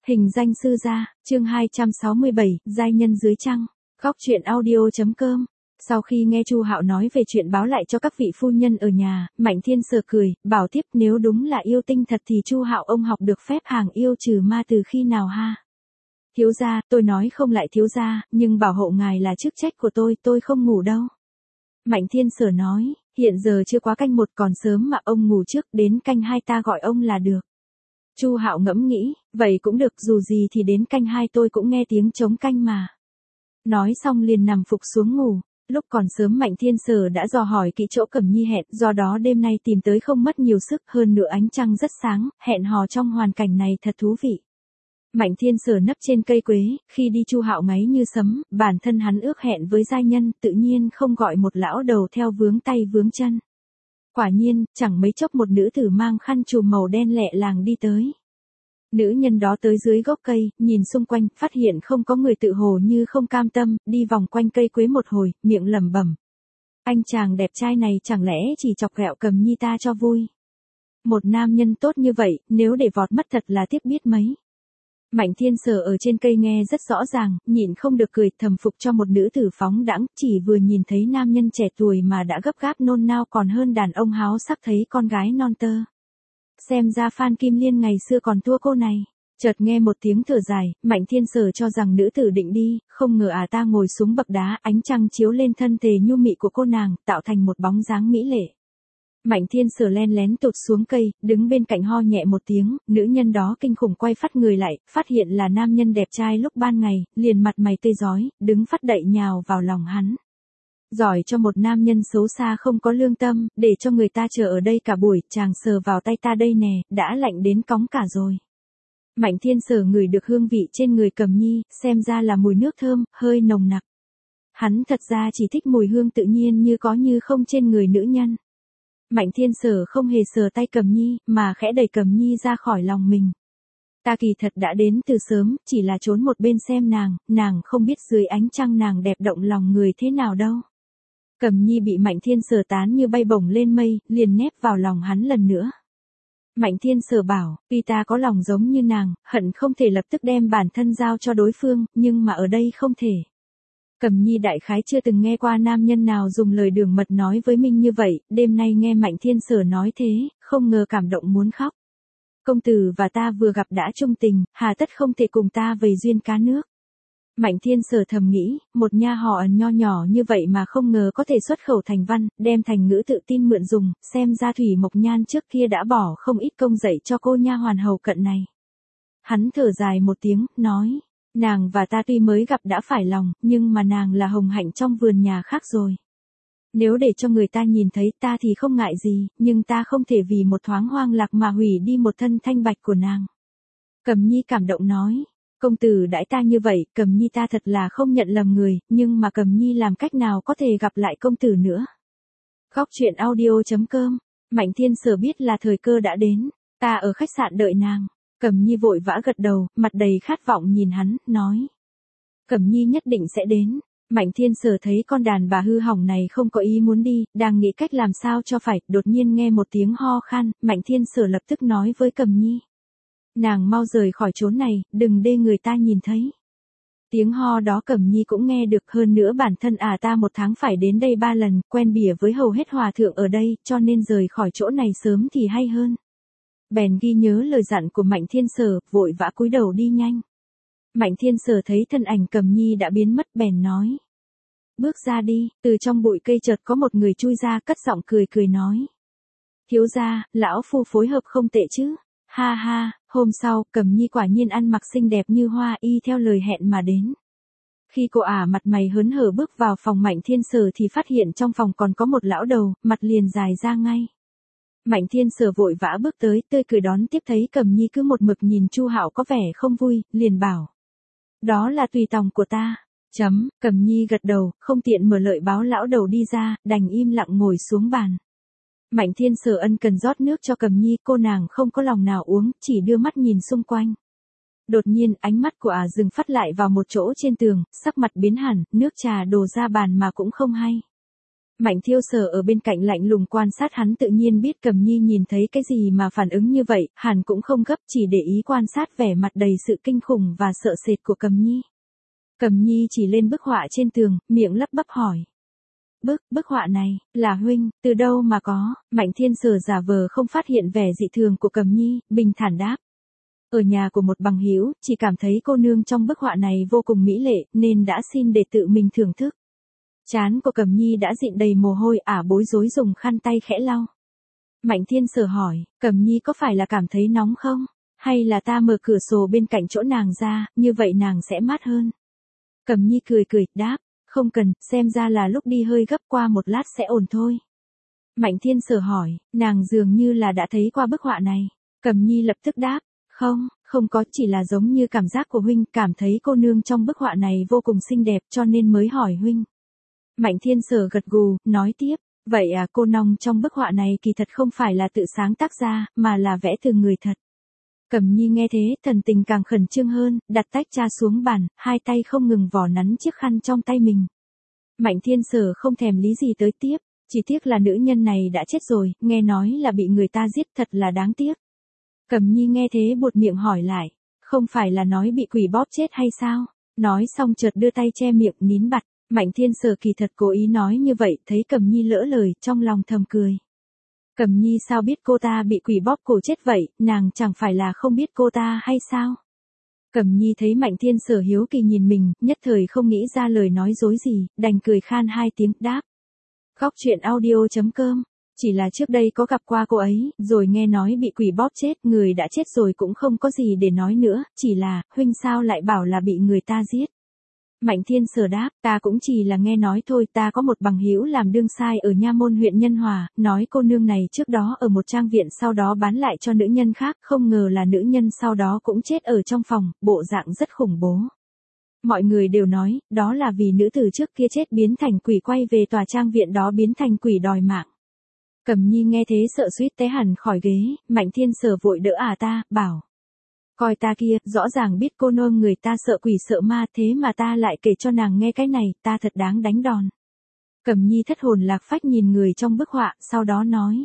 Hình danh sư gia, chương 267, giai nhân dưới trăng. Góc truyện audio.com. Sau khi nghe Chu Hạo nói về chuyện báo lại cho các vị phu nhân ở nhà, Mạnh Thiên Sở cười, bảo tiếp nếu đúng là yêu tinh thật thì Chu Hạo ông học được phép hàng yêu trừ ma từ khi nào ha? Thiếu gia, tôi nói không lại thiếu gia, nhưng bảo hộ ngài là chức trách của tôi không ngủ đâu. Mạnh Thiên Sở nói, hiện giờ chưa quá canh 1 còn sớm mà ông ngủ trước, đến canh 2 ta gọi ông là được. Chu Hạo ngẫm nghĩ, vậy cũng được, dù gì thì đến canh 2 tôi cũng nghe tiếng trống canh mà. Nói xong liền nằm phục xuống ngủ. Lúc còn sớm Mạnh Thiên Sở đã dò hỏi kỹ chỗ Cẩm Nhi hẹn, do đó đêm nay tìm tới không mất nhiều sức, hơn nữa ánh trăng rất sáng, hẹn hò trong hoàn cảnh này thật thú vị. Mạnh Thiên Sở nấp trên cây quế, khi đi Chu Hạo ngáy như sấm, bản thân hắn ước hẹn với giai nhân, tự nhiên không gọi một lão đầu theo vướng tay vướng chân. Quả nhiên, chẳng mấy chốc một nữ tử mang khăn trùm màu đen lẹ làng đi tới. Nữ nhân đó tới dưới gốc cây, nhìn xung quanh, phát hiện không có người tự hồ như không cam tâm, đi vòng quanh cây quế một hồi, miệng lẩm bẩm. Anh chàng đẹp trai này chẳng lẽ chỉ chọc ghẹo Cẩm Nhi ta cho vui. Một nam nhân tốt như vậy, nếu để vọt mất thật là tiếc biết mấy. Mạnh Thiên Sở ở trên cây nghe rất rõ ràng, nhịn không được cười, thầm phục cho một nữ tử phóng đãng, chỉ vừa nhìn thấy nam nhân trẻ tuổi mà đã gấp gáp nôn nao còn hơn đàn ông háo sắc thấy con gái non tơ. Xem ra Phan Kim Liên ngày xưa còn thua cô này. Chợt nghe một tiếng thở dài, Mạnh Thiên Sở cho rằng nữ tử định đi, không ngờ ta ngồi xuống bậc đá, ánh trăng chiếu lên thân thể nhu mị của cô nàng, tạo thành một bóng dáng mỹ lệ. Mạnh Thiên Sở len lén tụt xuống cây, đứng bên cạnh ho nhẹ một tiếng, nữ nhân đó kinh khủng quay phát người lại, phát hiện là nam nhân đẹp trai lúc ban ngày, liền mặt mày tươi rói, đứng phát đậy nhào vào lòng hắn. Giỏi cho một nam nhân xấu xa không có lương tâm, để cho người ta chờ ở đây cả buổi, chàng sờ vào tay ta đây nè, đã lạnh đến cóng cả rồi. Mạnh Thiên Sở ngửi được hương vị trên người Cẩm Nhi, xem ra là mùi nước thơm, hơi nồng nặc. Hắn thật ra chỉ thích mùi hương tự nhiên như có như không trên người nữ nhân. Mạnh Thiên Sở không hề sờ tay Cẩm Nhi, mà khẽ đẩy Cẩm Nhi ra khỏi lòng mình. Ta kỳ thật đã đến từ sớm, chỉ là trốn một bên xem nàng không biết dưới ánh trăng nàng đẹp động lòng người thế nào đâu. Cẩm Nhi bị Mạnh Thiên Sở tán như bay bổng lên mây, liền nép vào lòng hắn lần nữa. Mạnh Thiên Sở bảo, tuy ta có lòng giống như nàng, hận không thể lập tức đem bản thân giao cho đối phương, nhưng mà ở đây không thể. Cẩm Nhi đại khái chưa từng nghe qua nam nhân nào dùng lời đường mật nói với mình như vậy, đêm nay nghe Mạnh Thiên Sở nói thế, không ngờ cảm động muốn khóc. Công tử và ta vừa gặp đã chung tình, hà tất không thể cùng ta vầy duyên cá nước. Mạnh Thiên Sở thầm nghĩ, một nha họ nho nhỏ như vậy mà không ngờ có thể xuất khẩu thành văn, đem thành ngữ tự tin mượn dùng, xem ra Thủy Mộc Nhan trước kia đã bỏ không ít công dạy cho cô nha hoàn hầu cận này. Hắn thở dài một tiếng, nói, nàng và ta tuy mới gặp đã phải lòng, nhưng mà nàng là hồng hạnh trong vườn nhà khác rồi. Nếu để cho người ta nhìn thấy ta thì không ngại gì, nhưng ta không thể vì một thoáng hoang lạc mà hủy đi một thân thanh bạch của nàng. Cẩm Nhi cảm động nói. Công tử đãi ta như vậy, Cẩm Nhi ta thật là không nhận lầm người, nhưng mà Cẩm Nhi làm cách nào có thể gặp lại công tử nữa. Góc truyện audio.com. Mạnh Thiên Sở biết là thời cơ đã đến, ta ở khách sạn đợi nàng. Cẩm Nhi vội vã gật đầu, mặt đầy khát vọng nhìn hắn, nói. Cẩm Nhi nhất định sẽ đến. Mạnh Thiên Sở thấy con đàn bà hư hỏng này không có ý muốn đi, đang nghĩ cách làm sao cho phải, đột nhiên nghe một tiếng ho khan, Mạnh Thiên Sở lập tức nói với Cẩm Nhi. Nàng mau rời khỏi chốn này, đừng để người ta nhìn thấy. Tiếng ho đó Cẩm Nhi cũng nghe được, hơn nữa bản thân ta một tháng phải đến đây 3 lần, quen bỉa với hầu hết hòa thượng ở đây, cho nên rời khỏi chỗ này sớm thì hay hơn. Bèn ghi nhớ lời dặn của Mạnh Thiên Sở, vội vã cúi đầu đi nhanh. Mạnh Thiên Sở thấy thân ảnh Cẩm Nhi đã biến mất bèn nói. Bước ra đi, từ trong bụi cây chợt có một người chui ra cất giọng cười nói. Thiếu gia, lão phu phối hợp không tệ chứ. Ha ha, hôm sau, Cẩm Nhi quả nhiên ăn mặc xinh đẹp như hoa y theo lời hẹn mà đến. Khi cô mặt mày hớn hở bước vào phòng Mạnh Thiên Sở thì phát hiện trong phòng còn có một lão đầu, mặt liền dài ra ngay. Mạnh Thiên Sở vội vã bước tới, tươi cười đón tiếp thấy Cẩm Nhi cứ một mực nhìn Chu Hạo có vẻ không vui, liền bảo. Đó là tùy tòng của ta. Cẩm Nhi gật đầu, không tiện mở lợi báo lão đầu đi ra, đành im lặng ngồi xuống bàn. Mạnh Thiên Sở ân cần rót nước cho Cẩm Nhi, cô nàng không có lòng nào uống, chỉ đưa mắt nhìn xung quanh. Đột nhiên, ánh mắt của dừng phát lại vào một chỗ trên tường, sắc mặt biến hẳn, nước trà đổ ra bàn mà cũng không hay. Mạnh Thiêu Sở ở bên cạnh lạnh lùng quan sát hắn, tự nhiên biết Cầm Nhi nhìn thấy cái gì mà phản ứng như vậy, hẳn cũng không gấp, chỉ để ý quan sát vẻ mặt đầy sự kinh khủng và sợ sệt của Cầm Nhi. Cầm Nhi chỉ lên bức họa trên tường, miệng lắp bắp hỏi. Bức họa này, là huynh, từ đâu mà có? Mạnh Thiên Sở giả vờ không phát hiện vẻ dị thường của Cầm Nhi, bình thản đáp. Ở nhà của một bằng hữu, chỉ cảm thấy cô nương trong bức họa này vô cùng mỹ lệ, nên đã xin để tự mình thưởng thức. Trán của Cầm Nhi đã dịn đầy mồ hôi, bối rối dùng khăn tay khẽ lau. Mạnh Thiên Sở hỏi, Cầm Nhi có phải là cảm thấy nóng không? Hay là ta mở cửa sổ bên cạnh chỗ nàng ra, như vậy nàng sẽ mát hơn? Cầm Nhi cười đáp, không cần, xem ra là lúc đi hơi gấp, qua một lát sẽ ổn thôi. Mạnh Thiên Sở hỏi, nàng dường như là đã thấy qua bức họa này. Cầm Nhi lập tức đáp, không có, chỉ là giống như cảm giác của huynh, cảm thấy cô nương trong bức họa này vô cùng xinh đẹp cho nên mới hỏi huynh. Mạnh Thiên Sở gật gù, nói tiếp, vậy cô nong trong bức họa này kỳ thật không phải là tự sáng tác ra, mà là vẽ từ người thật. Cầm Nhi nghe thế, thần tình càng khẩn trương hơn, đặt tách trà xuống bàn, hai tay không ngừng vò nắn chiếc khăn trong tay mình. Mạnh Thiên Sở không thèm lý gì tới tiếp, chỉ tiếc là nữ nhân này đã chết rồi, nghe nói là bị người ta giết, thật là đáng tiếc. Cầm Nhi nghe thế buột miệng hỏi lại, không phải là nói bị quỷ bóp chết hay sao? Nói xong chợt đưa tay che miệng nín bặt. Mạnh Thiên Sở kỳ thật cố ý nói như vậy, thấy Cầm Nhi lỡ lời, trong lòng thầm cười. Cầm Nhi sao biết cô ta bị quỷ bóp cổ chết vậy, nàng chẳng phải là không biết cô ta hay sao? Cầm Nhi thấy Mạnh Thiên Sở hiếu kỳ nhìn mình, nhất thời không nghĩ ra lời nói dối gì, đành cười khan hai tiếng, đáp. Góc truyện audio.com, chỉ là trước đây có gặp qua cô ấy, rồi nghe nói bị quỷ bóp chết, người đã chết rồi cũng không có gì để nói nữa, chỉ là, huynh sao lại bảo là bị người ta giết? Mạnh Thiên Sở đáp, ta cũng chỉ là nghe nói thôi, ta có một bằng hữu làm đương sai ở Nha Môn huyện Nhân Hòa, nói cô nương này trước đó ở một trang viện sau đó bán lại cho nữ nhân khác, không ngờ là nữ nhân sau đó cũng chết ở trong phòng, bộ dạng rất khủng bố. Mọi người đều nói, đó là vì nữ tử trước kia chết biến thành quỷ quay về tòa trang viện đó biến thành quỷ đòi mạng. Cầm Nhi nghe thế sợ suýt té hẳn khỏi ghế, Mạnh Thiên Sở vội đỡ ta, bảo. Coi ta kia, rõ ràng biết cô nương người ta sợ quỷ sợ ma, thế mà ta lại kể cho nàng nghe cái này, ta thật đáng đánh đòn. Cầm Nhi thất hồn lạc phách nhìn người trong bức họa, sau đó nói.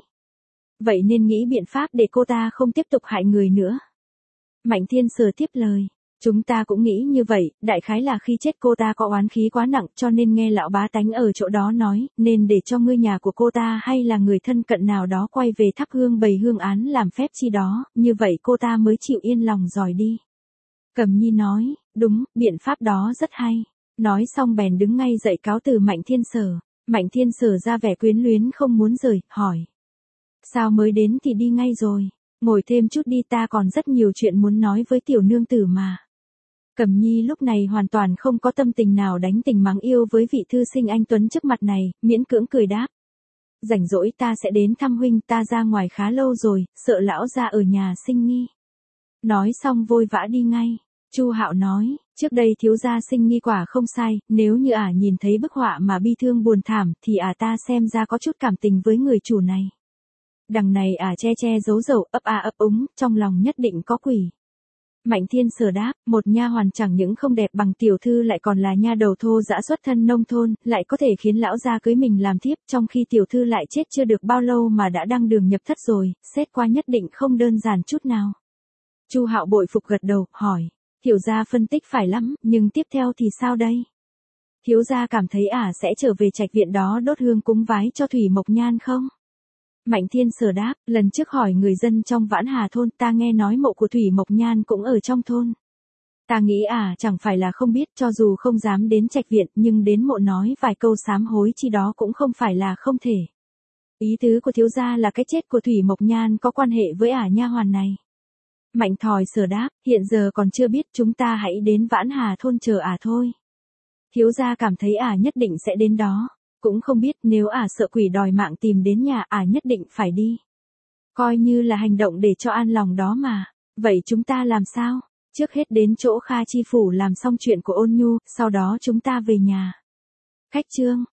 Vậy nên nghĩ biện pháp để cô ta không tiếp tục hại người nữa. Mạnh Thiên Sở tiếp lời. Chúng ta cũng nghĩ như vậy, đại khái là khi chết cô ta có oán khí quá nặng cho nên nghe lão bá tánh ở chỗ đó nói, nên để cho ngươi nhà của cô ta hay là người thân cận nào đó quay về thắp hương bày hương án làm phép chi đó, như vậy cô ta mới chịu yên lòng rời đi. Cầm Nhi nói, đúng, biện pháp đó rất hay. Nói xong bèn đứng ngay dậy cáo từ Mạnh Thiên Sở. Mạnh Thiên Sở ra vẻ quyến luyến không muốn rời, hỏi. Sao mới đến thì đi ngay rồi? Ngồi thêm chút đi, ta còn rất nhiều chuyện muốn nói với tiểu nương tử mà. Cầm Nhi lúc này hoàn toàn không có tâm tình nào đánh tình mắng yêu với vị thư sinh anh tuấn trước mặt này, miễn cưỡng cười đáp. Rảnh rỗi ta sẽ đến thăm huynh, ta ra ngoài khá lâu rồi, sợ lão gia ở nhà sinh nghi. Nói xong vội vã đi ngay. Chu Hạo nói, trước đây thiếu gia sinh nghi quả không sai, nếu như nhìn thấy bức họa mà bi thương buồn thảm thì ta xem ra có chút cảm tình với người chủ này. Đằng này che che giấu giấu, ấp úng, trong lòng nhất định có quỷ. Mạnh Thiên Sở đáp, một nha hoàn chẳng những không đẹp bằng tiểu thư lại còn là nha đầu thô dã xuất thân nông thôn, lại có thể khiến lão gia cưới mình làm thiếp, trong khi tiểu thư lại chết chưa được bao lâu mà đã đăng đường nhập thất rồi, xét qua nhất định không đơn giản chút nào. Chu Hạo bội phục gật đầu, hỏi, thiếu gia phân tích phải lắm, nhưng tiếp theo thì sao đây? Thiếu gia cảm thấy sẽ trở về trạch viện đó đốt hương cúng vái cho Thủy Mộc Nhan không? Mạnh Thiên Sở đáp, lần trước hỏi người dân trong Vãn Hà thôn, ta nghe nói mộ của Thủy Mộc Nhan cũng ở trong thôn. Ta nghĩ chẳng phải là không biết, cho dù không dám đến trạch viện, nhưng đến mộ nói vài câu sám hối chi đó cũng không phải là không thể. Ý tứ của thiếu gia là cái chết của Thủy Mộc Nhan có quan hệ với nha hoàn này. Mạnh Thòi Sở đáp, hiện giờ còn chưa biết, chúng ta hãy đến Vãn Hà thôn chờ thôi. Thiếu gia cảm thấy nhất định sẽ đến đó. Cũng không biết, nếu sợ quỷ đòi mạng tìm đến nhà nhất định phải đi. Coi như là hành động để cho an lòng đó mà. Vậy chúng ta làm sao? Trước hết đến chỗ Kha Chi Phủ làm xong chuyện của Ôn Nhu, sau đó chúng ta về nhà. Khách trương.